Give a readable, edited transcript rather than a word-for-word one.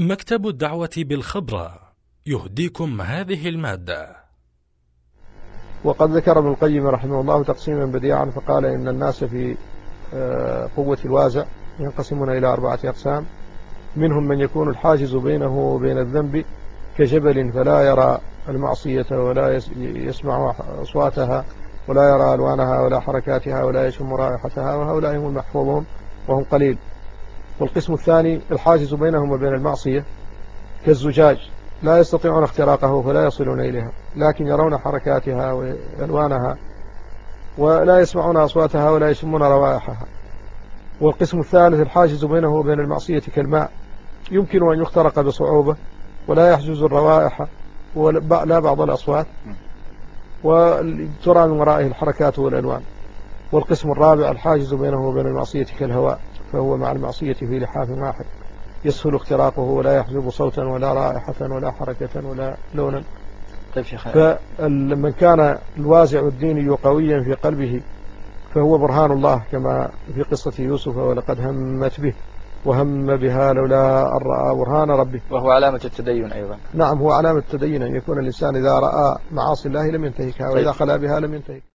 مكتب الدعوة بالخبرة يهديكم هذه المادة. وقد ذكر ابن القيم رحمه الله تقسيما بديعا فقال إن الناس في قوة الوازع ينقسمون إلى 4 أقسام. منهم من يكون الحاجز بينه وبين الذنب كجبل فلا يرى المعصية ولا يسمع أصواتها ولا يرى ألوانها ولا حركاتها ولا يشم رائحتها، وهؤلاء هم المحفوظون وهم قليل. والقسم الثاني الحاجز بينهم وبين المعصية كالزجاج لا يستطيعون اختراقه فلا يصلون إليها، لكن يرون حركاتها وألوانها ولا يسمعون أصواتها ولا يشمون روائحها. والقسم الثالث الحاجز بينه وبين المعصية كالماء يمكن أن يخترق بصعوبة ولا يحجز الروائح ولا بعض الأصوات وترى من ورائه الحركات والألوان. والقسم الرابع الحاجز بينه وبين المعصية كالهواء فهو مع المعصية في لحاف واحد يسهل اختراقه ولا يحجب صوتا ولا رائحة ولا حركة ولا لونا. طيب شيخ، فمن كان الوازع الديني قويا في قلبه فهو برهان الله كما في قصة يوسف ولقد همت به وهم بها لولا أن رأى برهان ربه، وهو علامة التدين أيضا. نعم، هو علامة التدين أن يكون الإنسان إذا رأى معاصي الله لم ينتهكها وإذا خلا بها لم ينتهك.